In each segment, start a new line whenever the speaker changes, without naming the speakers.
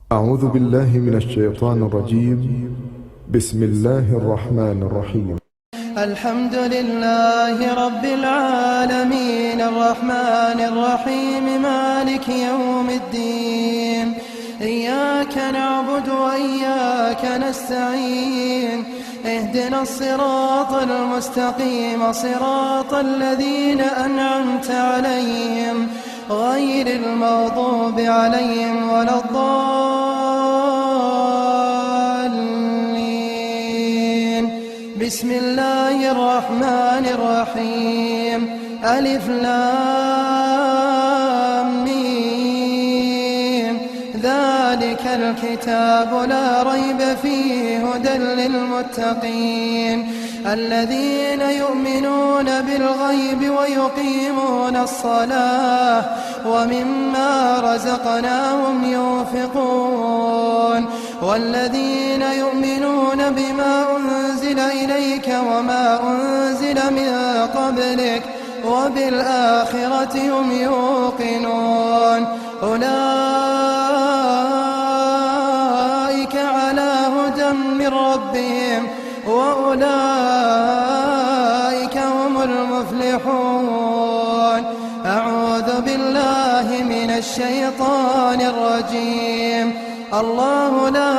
أعوذ بالله من الشيطان الرجيم. بسم الله الرحمن الرحيم.
الحمد لله رب العالمين الرحمن الرحيم مالك يوم الدين. إياك نعبد وإياك نستعين. اهدنا الصراط المستقيم صراط الذين أنعمت عليهم غير المغضوب عليهم ولا الضالين. بسم الله الرحمن الرحيم. ألف لام ميم. ذلك الكتاب لا ريب فيه هدى للمتقين الذين يؤمنون بالغيب ويقيمون الصلاة ومما رزقناهم ينفقون والذين يؤمنون بما أنزل إليك وما أنزل من قبلك وبالآخرة هم يوقنون. أولئك على هدى من ربهم وأولئك هم المفلحون. أعوذ بالله من الشيطان الرجيم. الله لا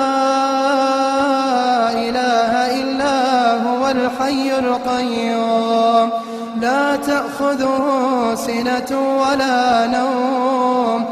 إله إلا هو الحي القيوم لا تأخذه سنة ولا نوم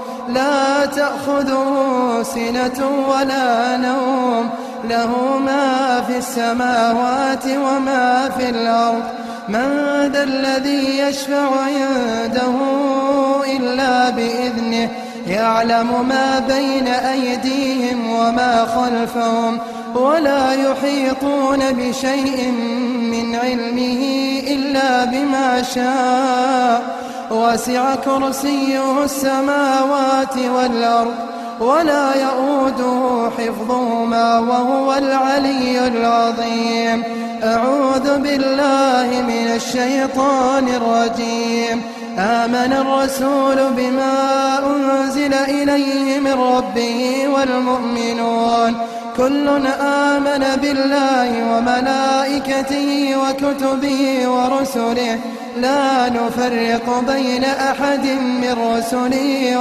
ولا نوم له ما في السماوات وما في الأرض. من ذا الذي يشفع عنده إلا بإذنه يعلم ما بين أيديهم وما خلفهم ولا يحيطون بشيء من علمه إلا بما شاء. وسع كرسيه السماوات والأرض ولا يؤوده حفظهما وهو العلي العظيم. أعوذ بالله من الشيطان الرجيم. آمن الرسول بما أنزل إليه من ربه والمؤمنون كل آمن بالله وملائكته وكتبه ورسله لا نفرق بين أحد من رسله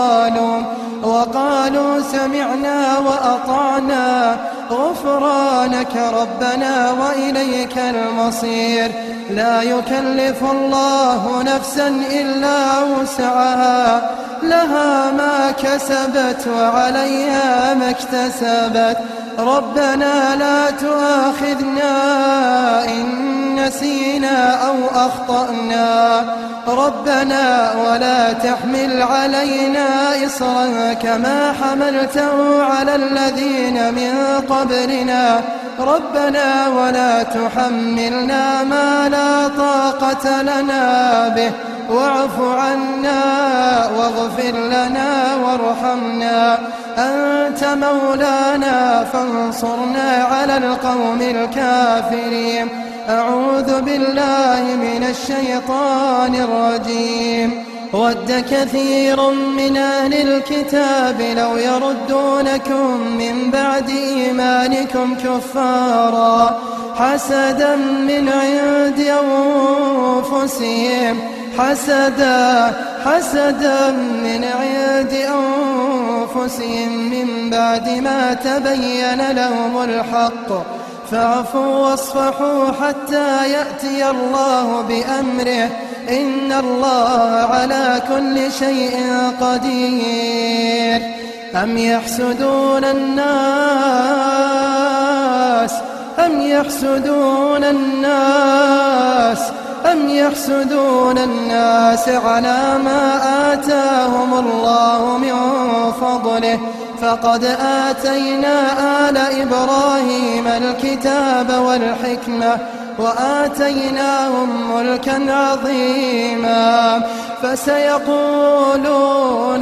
وقالوا سمعنا وأطعنا غفرانك ربنا وإليك المصير. لا يكلف الله نفسا إلا وسعها لها ما كسبت وعليها ما اكتسبت. ربنا لا تؤاخذنا إن نسينا أو أخطأنا ربنا ولا تحمل علينا إصرا كما حملته على الذين من قبلنا ربنا ولا تحملنا ما لا طاقة لنا به واعف عنا واغفر لنا وارحمنا أنت مولانا فانصرنا على القوم الكافرين. أعوذ بالله من الشيطان الرجيم. ود كثير من أهل الكتاب لو يردونكم من بعد إيمانكم كفارا حسدا من عند أنفسهم حسدا من عند أنفسهم من بعد ما تبين لهم الحق فاعفوا واصفحوا حتى يأتي الله بأمره إن الله على كل شيء قدير. أم يحسدون الناس على ما آتاهم الله من فضله فقد آتينا آل إبراهيم الكتاب والحكمة وآتيناهم ملكا عظيما فسيقولون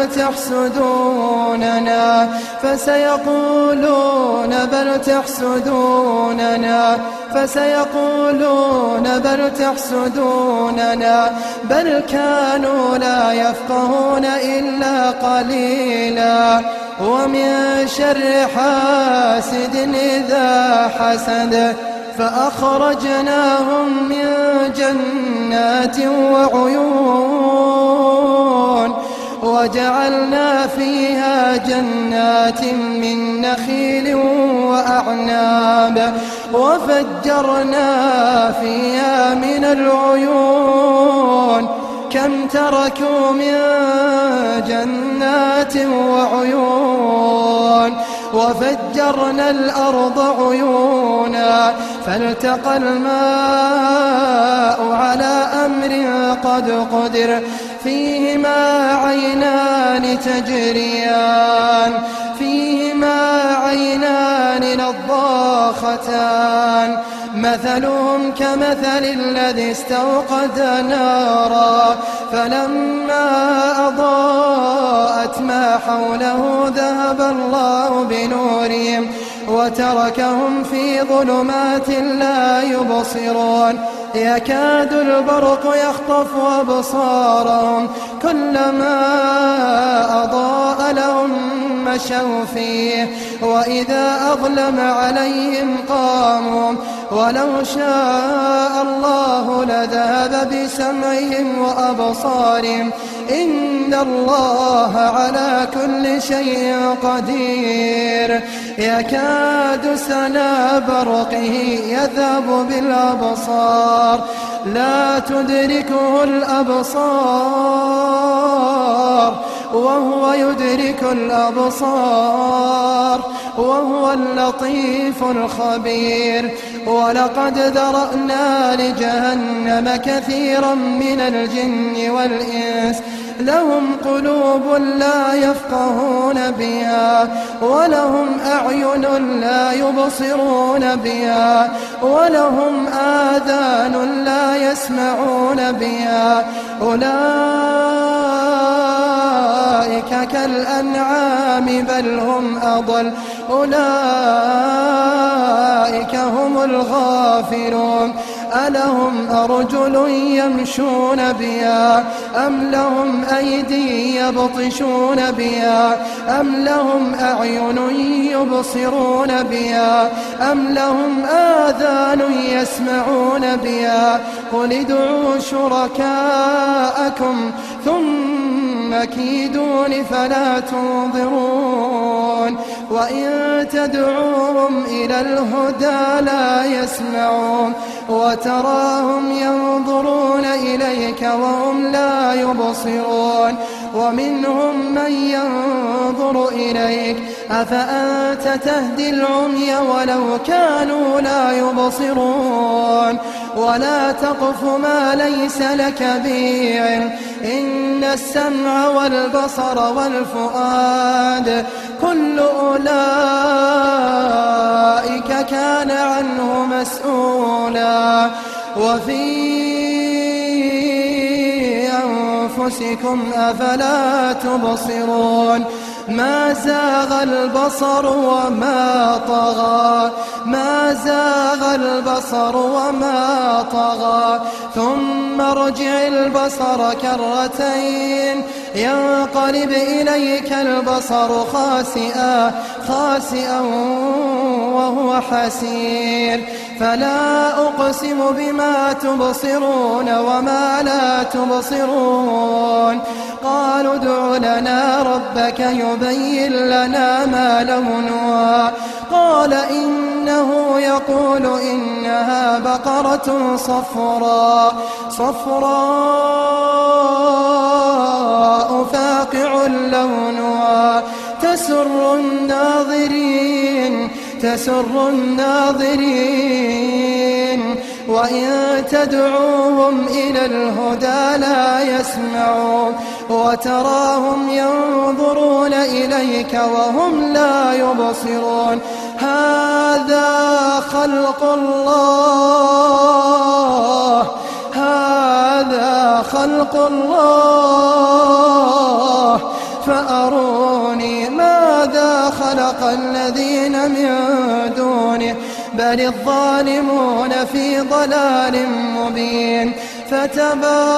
بل تحسدوننا بل كانوا لا يفقهون إلا قليلا ومن شر حاسد إذا حسد فأخرجناهم من جنات وعيون وجعلنا فيها جنات من نخيل وأعناب وفجرنا فيها من العيون كم تركوا من جنات وعيون وفجرنا الأرض عيونا فالتقى الماء على أمر قد قدر فيهما عينان تجريان نضاختان مثلهم كمثل الذي استوقد نارا فلما أضاءت ما حوله ذهب الله بنورهم وتركهم في ظلمات لا يبصرون يكاد البرق يخطف أبصارهم كلما أضاء لهم مشوا فيه وإذا أظلم عليهم قاموا ولو شاء الله لذهب بسمعهم وأبصارهم إن الله على كل شيء قدير يكاد سنا برقه يذهب بالأبصار لا تدركه الأبصار وهو يدرك الأبصار وهو اللطيف الخبير ولقد ذرأنا لجهنم كثيرا من الجن والإنس لهم قلوب لا يفقهون بها ولهم أعين لا يبصرون بها ولهم آذان لا يسمعون بها أولئك كالأنعام بل هم أضل أولئك هم الغافلون ألهم أرجل يمشون بها أم لهم أيدي يبطشون بها أم لهم أعين يبصرون بها أم لهم آذان يسمعون بها قل ادعوا شركاءكم ثم كيدون فلا تنظرون وإن تدعوهم إلى الهدى لا يسمعون وتراهم ينظرون إليك وهم لا يبصرون ومنهم من ينظر إليك أفأنت تهدي العمي ولو كانوا لا يبصرون ولا تقف ما ليس لك به علم إن السمع والبصر والفؤاد كل أولئك كان عنه مسؤولا وفي أنفسكم أفلا تبصرون ما زاغ البصر وما طغى ما زاغ البصر وما طغى ثم ارجع البصر كرتين ينقلب إليك البصر خاسئا وهو حسير فلا أقسم بما تبصرون وما لا تبصرون قالوا ادع لنا ربك يبين لنا ما لونها قال إنه يقول إنها بقرة صفراء فاقع لونها تسر الناظرين وإن تدعوهم إلى الهدى لا يسمعون وتراهم ينظرون إليك وهم لا يبصرون هذا خلق الله فأروني ماذا خلق الذين من دونه بل الظالمون في ضلال مبين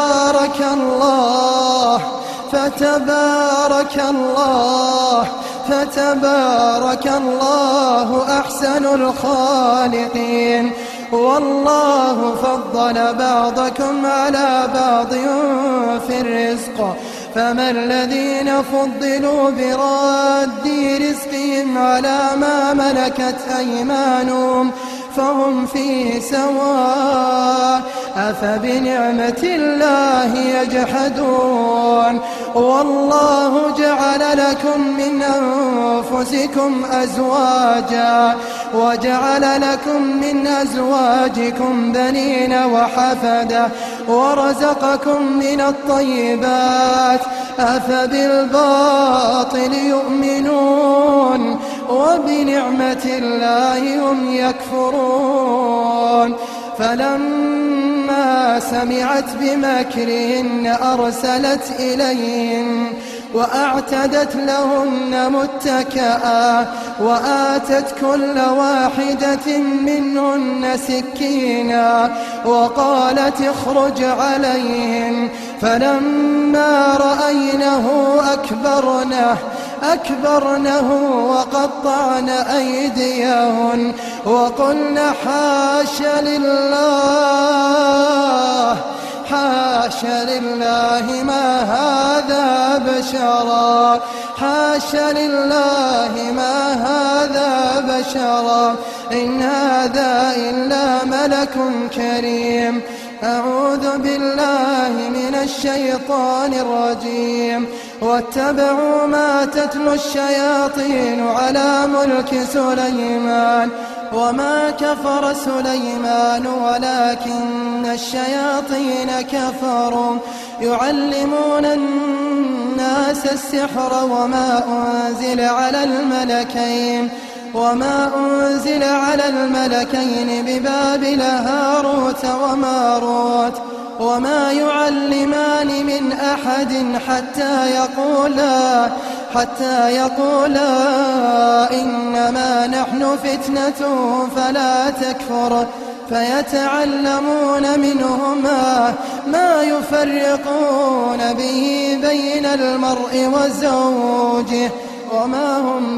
فتبارك الله فتبارك الله أحسن الخالقين. والله فضل بعضكم على بعض في الرزق، فما الذين فضلوا براد رزقهم على ما ملكت أيمانهم فهم فيه سواء، أفبنعمة الله يجحدون. والله جعل لكم من أنفسكم أزواجا وجعل لكم من أزواجكم بنين وحفدة ورزقكم من الطيبات، أفبالباطل يؤمنون وبنعمة الله هم يكفرون. فلما سمعت بمكرهن أرسلت إليهن وأعتدت لهن متكئا وآتت كل واحدة منهن سكينا وقالت اخرج عليهن. فلما رأينه أكبرنه وقطعن أيديهن وقلن حاش لله ما هذا بشرا، حاش لله ما هذا بشرا، إن هذا إلا ملك كريم. أعوذ بالله من الشيطان الرجيم. واتبعوا ما تتلو الشياطين على ملك سليمان وما كفر سليمان ولكن الشياطين كفروا يعلمون الناس السحر وما أنزل على الملكين ببابل هاروت وماروت وما يعلمان من أحد حتى يقولا إنما نحن فتنة فلا تكفر، فيتعلمون منهما ما يفرقون به بين المرء وزوجه وما هم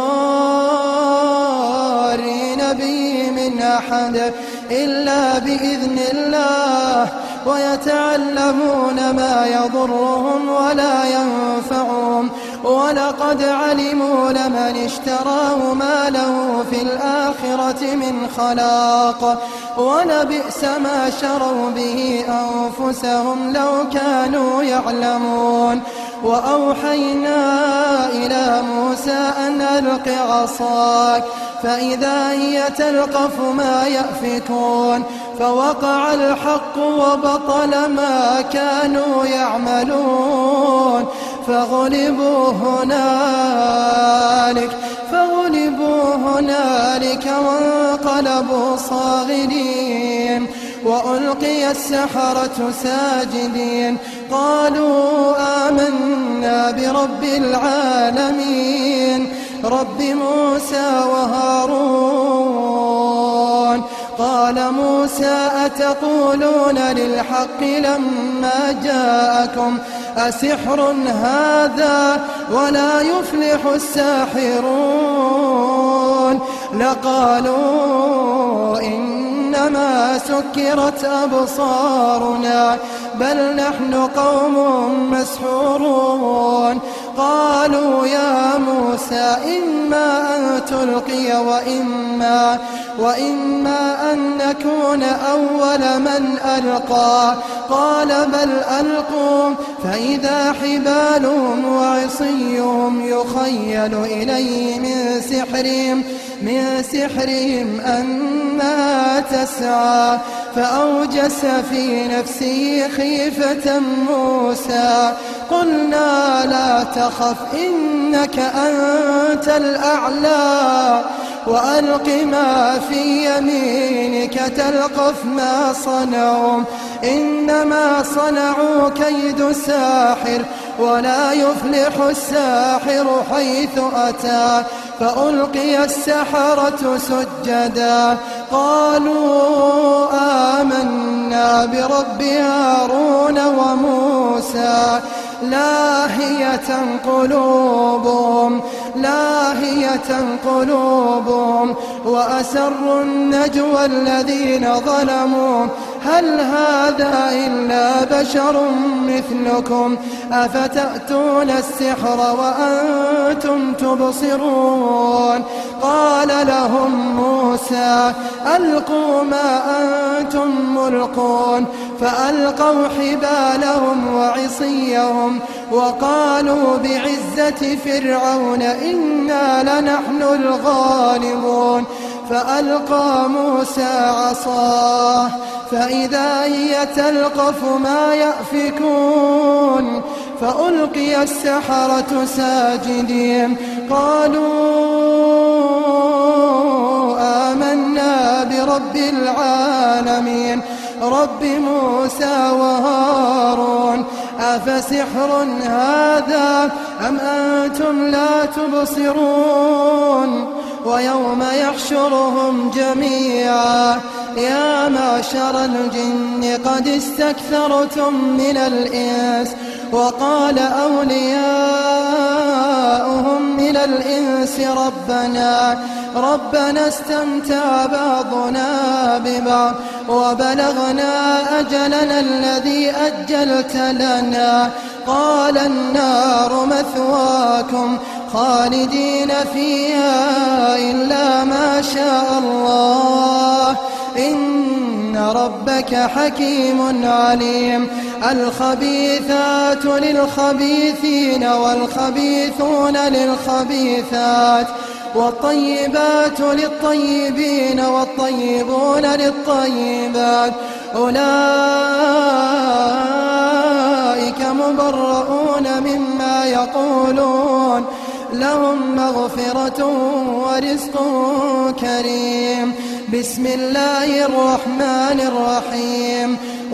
بضارين به من أحد إلا بإذن الله، ويتعلمون ما يضرهم ولا ينفعهم، ولقد علموا لمن اشتراه ما له في الآخرة من خلاق، ولبئس ما شروا به أنفسهم لو كانوا يعلمون. وأوحينا إلى موسى أن ألق عصاك فإذا هي تلقف ما يأفكون، فوقع الحق وبطل ما كانوا يعملون، فغلبوا هنالك وانقلبوا صاغرين. وألقي السحرة ساجدين قالوا آمنا برب العالمين رب موسى وهارون. قال موسى أتقولون للحق لما جاءكم أسحر هذا ولا يفلح الساحرون؟ لقالوا إنما سكرت أبصارنا بل نحن قوم مسحورون. قالوا يا موسى إما أن تلقي وإما أن نكون أول من ألقى. قال بل ألقوا فإذا حبالهم وعصيهم يخيل إليه من سحرهم أنها تسعى، فأوجس في نفسه خيفة موسى. قلنا لا تخف إنك أنت الأعلى وألق ما في يمينك تلقف ما صنعوا إنما صنعوا كيد ساحر ولا يفلح الساحر حيث أتى. فألقي السحرة سجدا قالوا آمنا برب هارون وموسى. لاهية لاهية قلوبهم وأسروا النجوى الذين ظلموا هل هذا إلا بشر مثلكم أفتأتون السحر وأنتم تبصرون قال لهم موسى ألقوا ما أنتم ملقون فألقوا حبالهم وعصيهم وقالوا بعزة فرعون إنا لنحن الغالبون فألقى موسى عصاه فإذا هي تلقف ما يأفكون فألقي السحرة ساجدين قالوا آمنا برب العالمين رب موسى وهارون أفسحر هذا أم أنتم لا تبصرون ويوم يحشرهم جميعا يا معشر الجن قد استكثرتم من الإنس وقال أولياؤهم من الإنس ربنا استمتع بعضنا ببعض وبلغنا أجلنا الذي أجلت لنا قال النار مثواكم خالدين فيها إلا ما شاء الله إن ربك حكيم عليم الخبيثات للخبيثين والخبيثون للخبيثات والطيبات للطيبين والطيبون للطيبات أولئك مبرؤون مما يقولون لهم مغفرة ورزق كريم بسم الله الرحمن الرحيم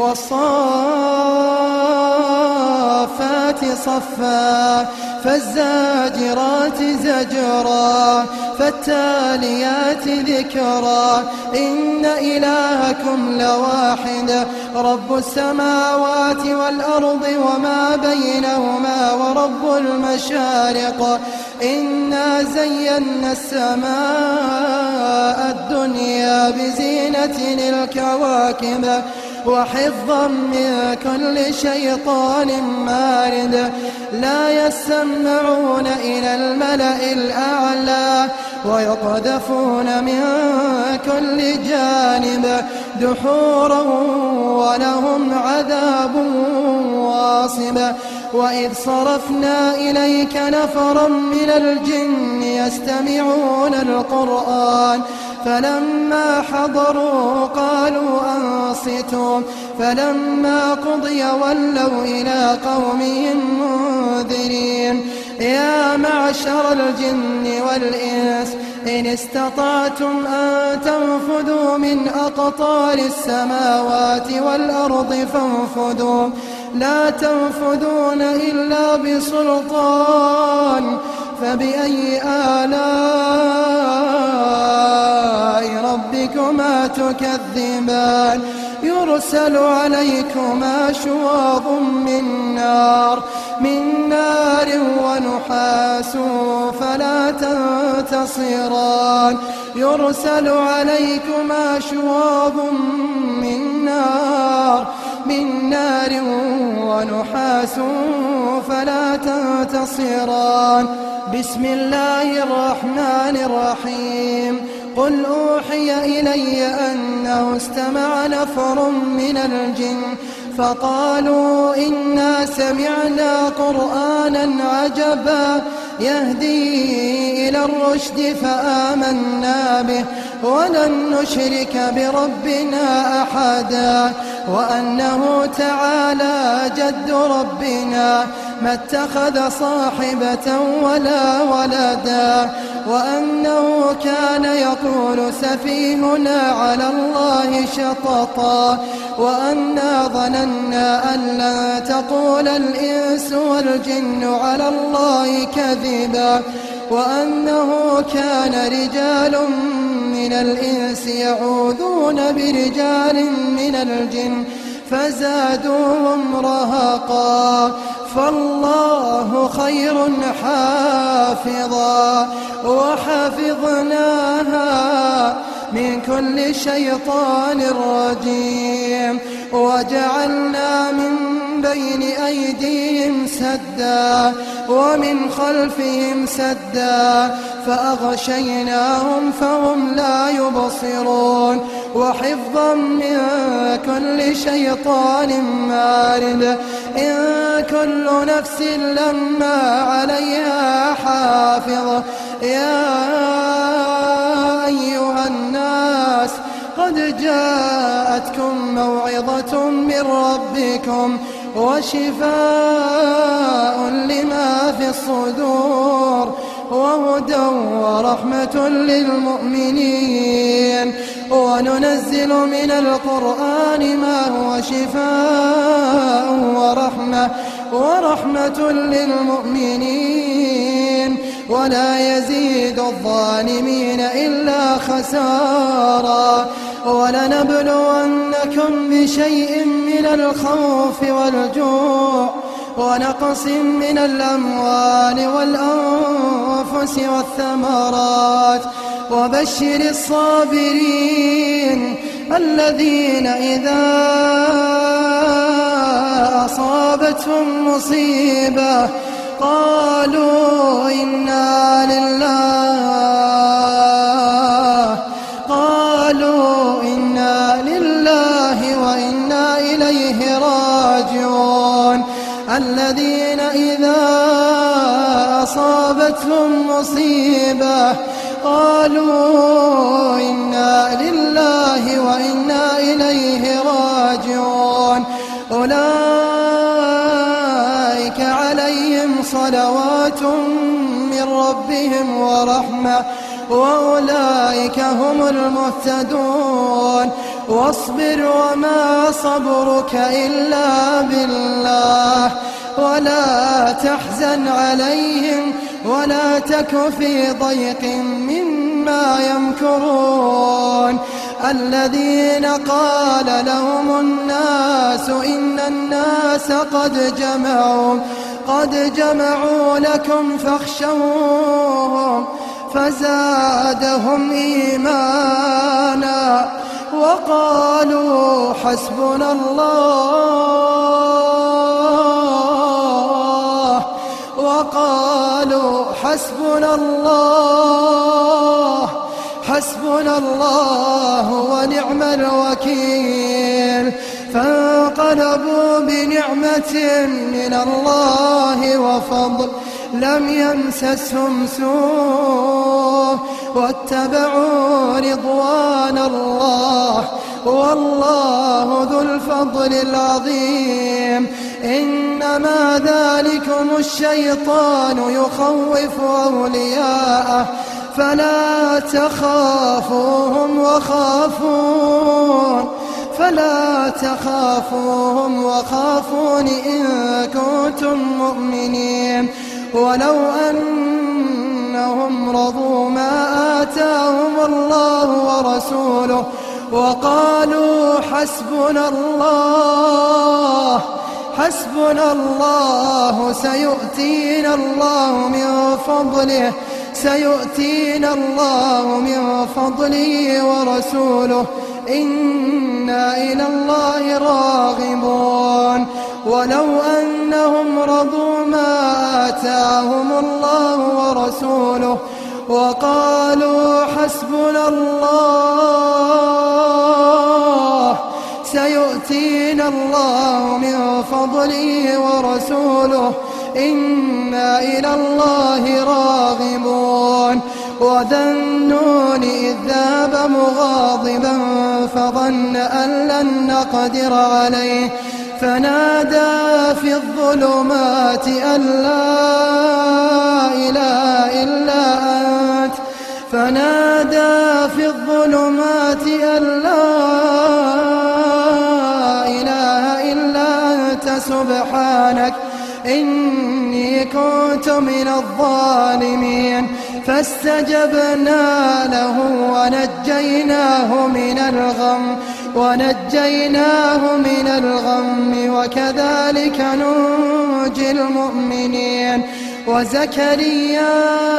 والصافات صفا فالزاجرات زجرا فالتاليات ذكرا إن إلهكم لواحد رب السماوات والأرض وما بينهما ورب المشارق إنا زينا السماء الدنيا بزينة الكواكب وحفظا من كل شيطان مارد لا يسمعون إلى الملأ الأعلى ويقذفون من كل جانب دحورا ولهم عذاب واصب وإذ صرفنا إليك نفرا من الجن يستمعون القرآن فلما حضروا قالوا أنصتوا فلما قضي ولوا إلى قومهم منذرين يا معشر الجن والإنس إن استطعتم أن تنفذوا من أقطار السماوات والأرض فانفذوا لا تنفذون إلا بسلطان فبأي آلاء ربكما تكذبان يرسل عليكما شواظ من نار ونحاس فلا تنتصران يرسل عليكما شواظ من نار ونحاس فلا تنتصران بسم الله الرحمن الرحيم قل أوحي إلي أنه استمع نفر من الجن فقالوا إنا سمعنا قرآنا عجبا يهدي إلى الرشد فآمنا به ولن نشرك بربنا أحدا وأنه تعالى جد ربنا ما اتخذ صاحبة ولا ولدا وأنه كان يقول سفيهنا على الله شططا وأنا ظننا أن لن تقول الإنس والجن على الله كذبا وأنه كان رجال من الإنس يعوذون برجال من الجن فزادوهم رهقا فالله خير حافظا. وحفظناها من كل شيطان رجيم، وجعلنا من بين أيديهم سدا ومن خلفهم سدا فأغشيناهم فهم لا يبصرون. وحفظا من كل شيطان مارد. إن كل نفس لما عليها حافظ. يا أيها الناس قد جاءتكم موعظة من ربكم وشفاء لما في الصدور وهدى ورحمة للمؤمنين. وننزل من القرآن ما هو شفاء ورحمة للمؤمنين ولا يزيد الظالمين إلا خسارا. ولنبلونكم بشيء من الخوف والجوع ونقص من الأموال والأنفس والثمرات وبشر الصابرين الذين إذا أصابتهم مصيبة قالوا إنا لله وإنا إليه راجعون. الذين إذا أصابتهم مصيبة قالوا إنا لله وإنا إليه راجعون. أولئك عليهم صلوات من ربهم ورحمة وأولئك هم المهتدون. واصبر وما صبرك إلا بالله ولا تحزن عليهم ولا تك في ضيق مما يمكرون. الذين قال لهم الناس إن الناس قد جمعوا لكم فاخشوهم فزادهم إيمانا وقالوا حسبنا الله ونعم الوكيل. فانقلبوا بنعمة من الله وفضل لم يمسسهم سوء واتبعوا رضوان الله والله ذو الفضل العظيم. إنما ذلكم الشيطان يخوف أولياءه فلا تخافوهم وخافون إن كنتم مؤمنين. ولو أنهم رضوا ما آتاهم الله ورسوله وقالوا حسبنا الله سيؤتينا الله من فضله ورسوله إنا إلى الله راغبون. ولو أنهم رضوا ما آتاهم الله ورسوله وقالوا حسبنا الله سيؤتينا الله من فضله ورسوله إنا إلى الله راغبون. وذا النون إذ ذهب مغاضبا فظن أن لن نقدر عليه فنادى في الظلمات أن لا إله إلا أنت سبحانك إني كنت من الظالمين. فاستجبنا له ونجيناه من الغم وكذلك ننجي المؤمنين. وزكريا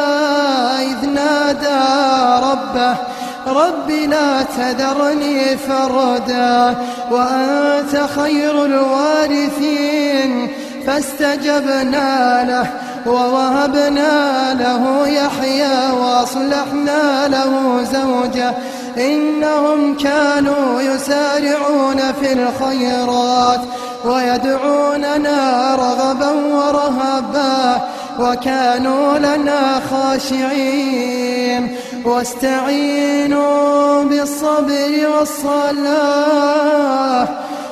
إذ نادى ربه رب لا تذرني فردا وأنت خير الوارثين، فاستجبنا له ووهبنا له يحيى وأصلحنا له زوجه إنهم كانوا يسارعون في الخيرات ويدعوننا رغبا ورهبا وكانوا لنا خاشعين. واستعينوا بالصبر والصلاة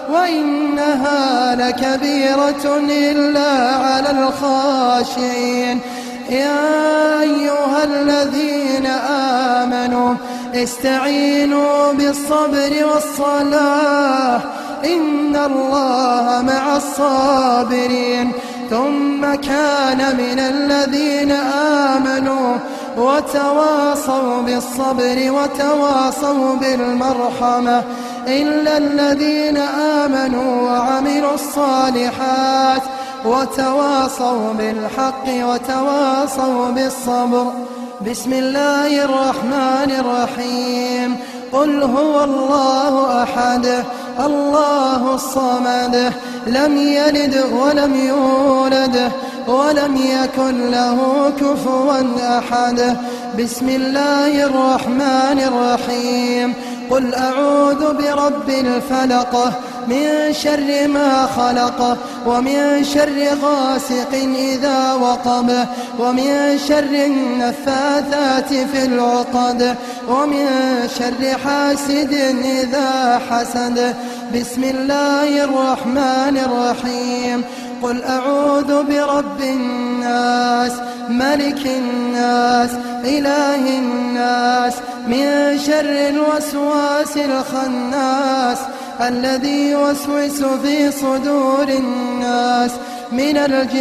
وإنها لكبيرة إلا على الخاشعين. يا أيها الذين آمنوا استعينوا بالصبر والصلاة إن الله مع الصابرين. ثم كان من الذين آمنوا وتواصوا بالصبر وتواصوا بالمرحمة إلا الذين آمنوا وعملوا الصالحات وتواصوا بالحق وتواصوا بالصبر. بسم الله الرحمن الرحيم. قل هو الله أحد الله الصمد لم يلد ولم يولد ولم يكن له كفوا أحد. بسم الله الرحمن الرحيم. قل أعوذ برب الفلق من شر ما خلق ومن شر غاسق إذا وقب ومن شر النفاثات في العقد ومن شر حاسد إذا حسد. بسم الله الرحمن الرحيم. قل أعوذ برب الناس ملك الناس إله الناس من شر الوسواس الخناس الذي يوسوس في صدور الناس من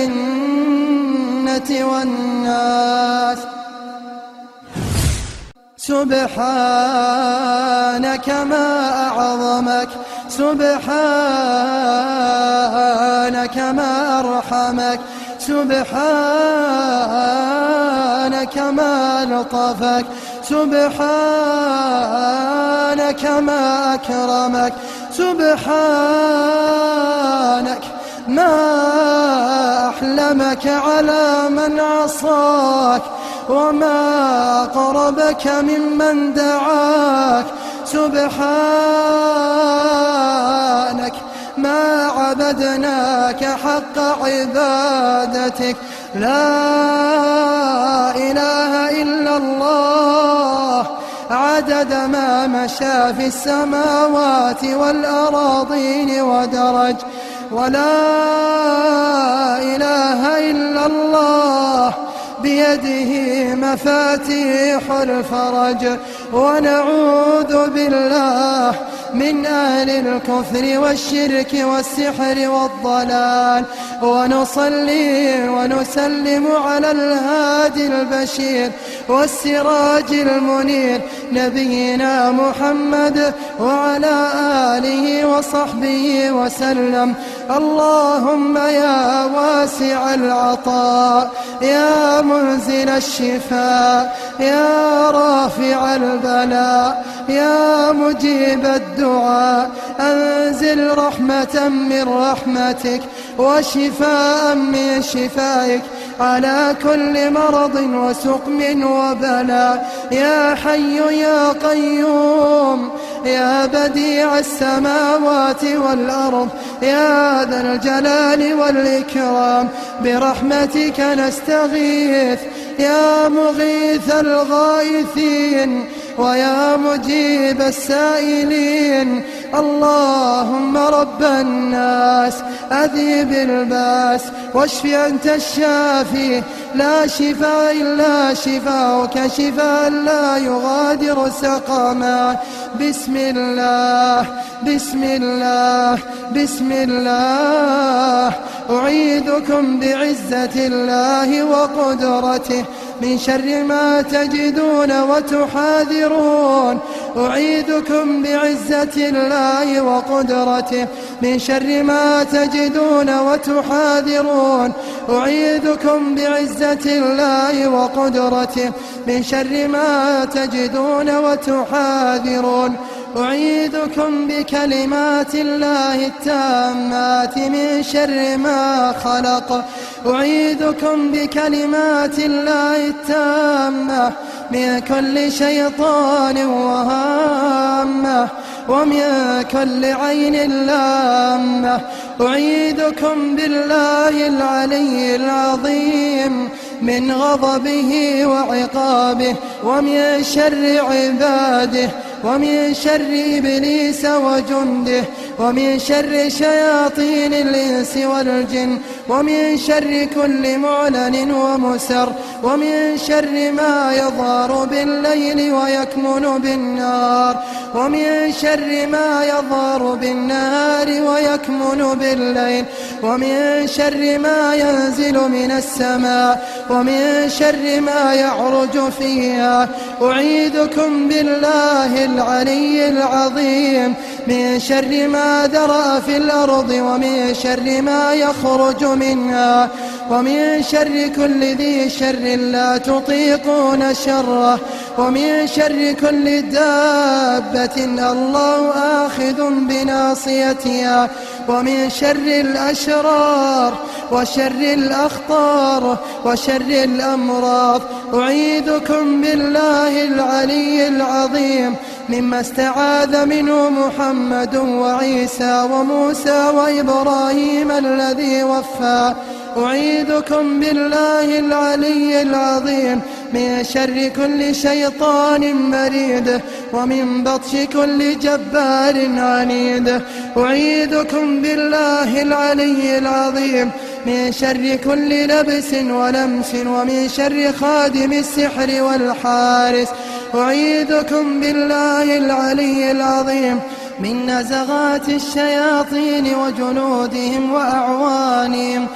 الجنة والناس. سبحانك ما أعظمك سبحانك ما أرحمك سبحانك ما لطفك سبحانك ما أكرمك سبحانك ما أحلمك على من عصاك وما أقربك ممن دعاك سبحانك ما عبدناك حق عبادتك. لا إله إلا الله عدد ما مشى في السماوات والأراضين ودرج. ولا إله إلا الله بيده مفاتيح الفرج. ونعوذ بالله من أهل الكفر والشرك والسحر والضلال. ونصلي ونسلم على الهادي البشير والسراج المنير نبينا محمد وعلى آله وصحبه وسلم. اللهم يا واسع العطاء يا منزل الشفاء يا رافع البلاء يا مجيب الدعاء أنزل رحمة من رحمتك وشفاء من شفائك على كل مرض وسقم وبلاء. يا حي يا قيوم يا بديع السماوات والأرض يا ذا الجلال والإكرام برحمتك نستغيث يا مغيث الغائثين ويا مجيب السائلين اللهم رب الناس أذهب الباس واشف أنت الشافي لا شفاء إلا شفاؤك شفاء لا يغادر سقما. بسم الله بسم الله بسم الله. أعيذكم بعزة الله وقدرته من شر ما تجدون وتحاذرون. أعيذكم بعزة الله وقدرته من شر ما تجدون وتحاذرون. أعيذكم بعزة الله وقدرته من شر ما تجدون وتحاذرون. أعيذكم بكلمات الله التامات من شر ما خلق. أعيذكم بكلمات الله التامة من كل شيطان وهامة ومن كل عين لامة. أعيذكم بالله العلي العظيم من غضبه وعقابه ومن شر عباده ومن شر إبليس وجنده ومن شر شياطين الإنس والجن ومن شر كل معلن ومسر ومن شر ما يظهر بالليل ويكمن بالنار ومن شر ما يظهر بالنهار ويكمن بالليل ومن شر ما ينزل من السماء ومن شر ما يعرج فيها. أعيذكم بالله العلي العظيم من شر ما ذرأ في الأرض ومن شر ما يخرج منها ومن شر كل ذي شر لا تطيقون شره ومن شر كل دابة الله آخذ بناصيتها ومن شر الأشرار وشر الأخطار وشر الأمراض. أعيذكم بالله العلي العظيم مما استعاذ منه محمد وعيسى وموسى وإبراهيم الذي وفى. أعيذكم بالله العلي العظيم من شر كل شيطان مريد ومن بطش كل جبار عنيد. أعيذكم بالله العلي العظيم من شر كل لبس ولمس ومن شر خادم السحر والحارس. أعيذكم بالله العلي العظيم من نزغات الشياطين وجنودهم وأعوانهم.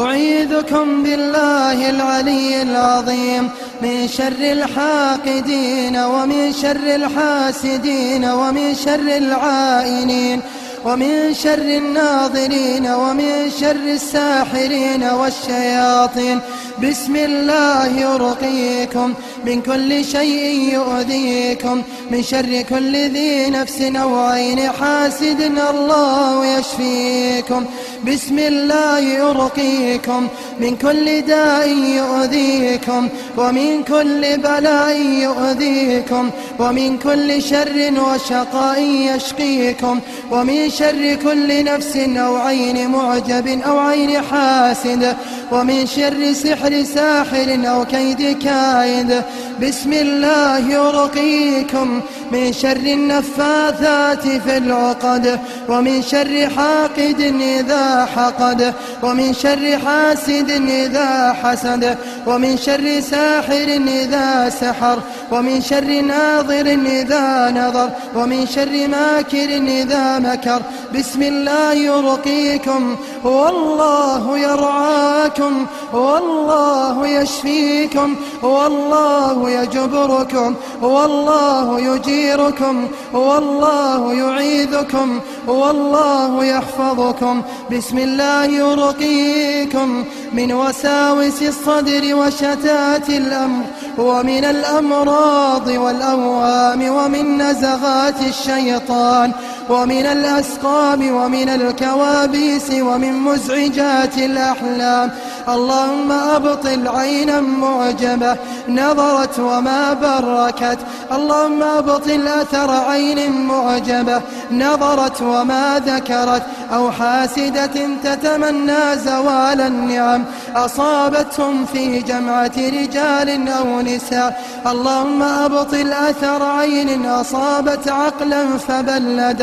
أعيذكم بالله العلي العظيم من شر الحاقدين ومن شر الحاسدين ومن شر العائنين ومن شر الناظرين ومن شر الساحرين والشياطين. بسم الله أرقيكم من كل شيء يؤذيكم من شر كل ذي نفس أو عين حاسد الله يشفيكم. بسم الله أرقيكم من كل داء يؤذيكم ومن كل بلاء يؤذيكم ومن كل شر وشقاء يشقيكم ومن شر كل نفس أو عين معجب أو عين حاسد ومن شر سحر ساحر أو كيد كائد. بسم الله أرقيكم من شر النفاثات في العقد ومن شر حاقد إذا حقد ومن شر حاسد إذا حسد ومن شر ساحر إذا سحر ومن شر ناظر إذا نظر ومن شر ماكر إذا مكر. بسم الله أرقيكم والله يرعاكم والله يشفيكم والله يجبركم والله يجيركم والله يعيذكم والله يحفظكم. بسم الله أرقيكم من وساوس الصدر وشتات الأمر ومن الأمراض والأوهام ومن نزغات الشيطان ومن الأسقام ومن الكوابيس ومن مزعجات الأحلام. اللهم أبطل عينا معجبة نظرت وما بركت. اللهم أبطل أثر عين معجبة نظرت وما ذكرت أو حاسدة تتمنى زوال النعم أصابتهم في جمعة رجال أو نساء. اللهم أبطل أثر عين أصابت عقلا فبلدت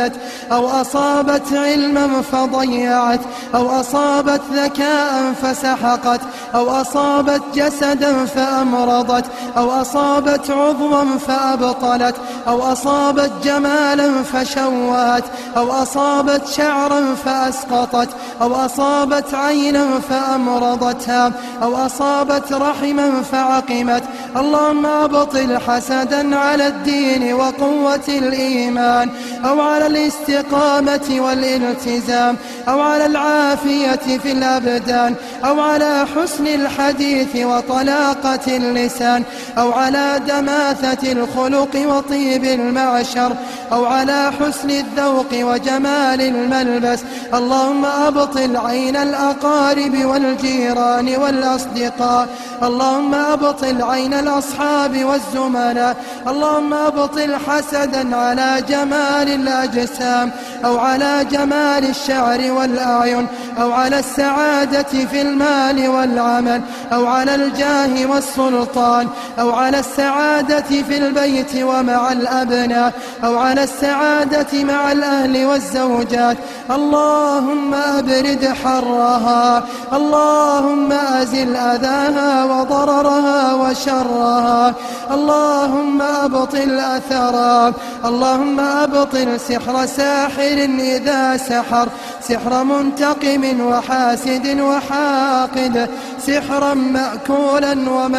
فسدت، أو أصابت علما فضيعت، أو أصابت ذكاء فسحقت، أو أصابت جسدا فأمرضت، أو أصابت عضوا فأبطلت، أو أصابت جمالا فشوهت، أو أصابت شعرا فأسقطت، أو أصابت عينا فأمرضتها، أو أصابت رحما فعقمت. اللهم أبطل حسدا على الدين وقوة الإيمان، أو على الاستقامة والالتزام، أو على العافية في الأبدان، أو على حسن الحديث وطلاقة اللسان، أو على دماثة الخلق وطيب المعشر، أو على حسن الذوق وجمال الملبس. اللهم أبطل عين الأقارب والجيران والأصدقاء، اللهم أبطل عين الأصحاب والزملاء. اللهم أبطل حسدا على جمال الأجسام، أو على جمال الشعر والأعين، أو على السعادة في المال والعمل، أو على الجاه والسلطان، أو على السعادة في البيت ومع الأبناء، أو على السعادة مع الأهل والزوجات. اللهم أبرد حرها، اللهم أزل أذاها وضررها وشرها، اللهم أبطل أثرها. اللهم أبطل سحر ساحر إذا سحر، سحر منتقم وحاسد وحاقد، سحرا مأكولا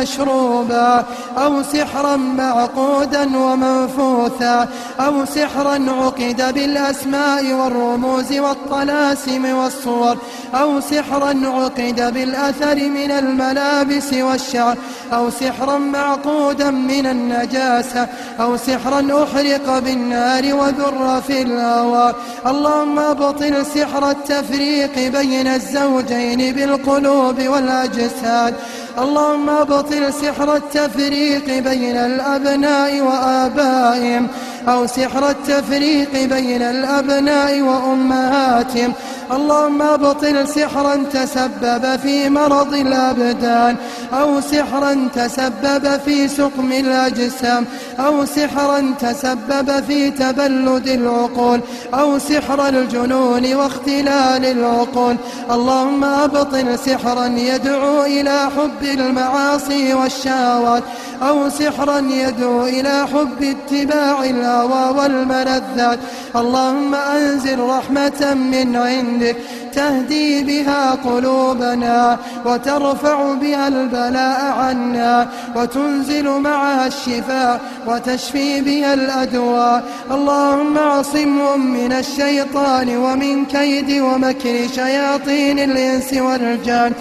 ومشروبا، أو سحرا معقودا ومنفوثا، أو سحرا عقد بالأسماء والرموز والطلاسم والصور، أو سحرا عقد بالأثر من الملابس والشعر، أو سحرا معقودا من النجاسة، أو سحرا أحرق بالنار وذر في الهواء. اللهم أبطل سحر التفريق بين الزوجين بالقلوب والأجساد. اللهم أبطل سحر التفريق بين الأبناء وآبائهم، أو سحر التفريق بين الأبناء وأمهاتهم. اللهم أبطل سحرا تسبب في مرض الأبدان، أو سحرا تسبب في سقم الأجسام، أو سحرا تسبب في تبلد العقول، أو سحر الجنون واختلال العقول. اللهم أبطل سحرا يدعو إلى حب المعاصي والشهوات، أو سحرا يدعو إلى حب اتباع الهوى والملذات. اللهم أنزل رحمة من عندك تهدي بها قلوبنا، وترفع بها البلاء عنا، وتنزل معها الشفاء، وتشفي بها الأدواء. اللهم اعصمهم من الشيطان ومن كيد ومكر شياطين الإنس والجان.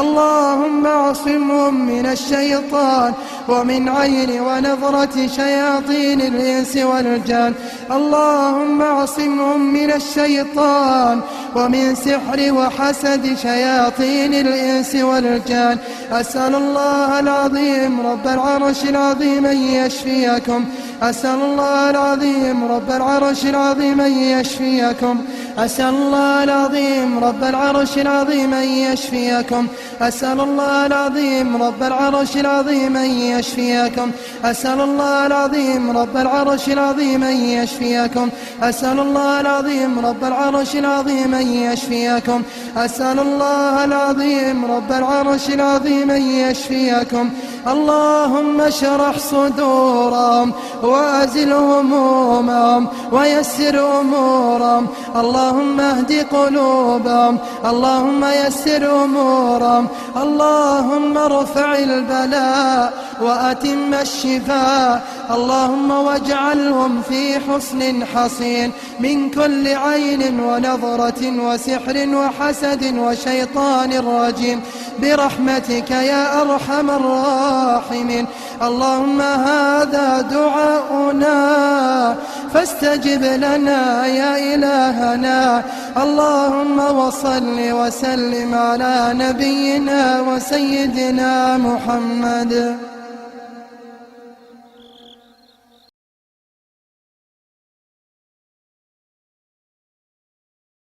اللهم اعصمهم من الشيطان ومن عين ونظرة شياطين الإنس والجان. اللهم اعصمهم من الشيطان ومن سحر وحسد شياطين الإنس والجان. أسأل الله العظيم رب العرش العظيم أن يشفيكم، أسأل الله العظيم رب العرش العظيم أن يشفيكم، أسأل الله العظيم رب العرش العظيم أن يشفيكم، أسأل الله العظيم رب العرش العظيم أن يشفيكم، أسأل الله العظيم رب العرش العظيم أن يشفيكم، أسأل الله العظيم رب العرش العظيم أن يشفيكم، أسأل الله العظيم رب العرش العظيم أن يشفيكم. اللهم اشرح صدورهم وأزل همومهم ويسر أمورهم. اللهم اهد قلوبهم، اللهم يسر أمورهم. اللهم ارفع البلاء وأتم الشفاء. اللهم واجعلهم في حسن حصين من كل عين ونظرة وسحر وحسد وشيطان رجيم برحمتك يا أرحم الراحمين. اللهم هذا دعاؤنا فاستجب لنا يا إلهنا. اللهم وصل وسلم على نبينا وسيدنا محمد.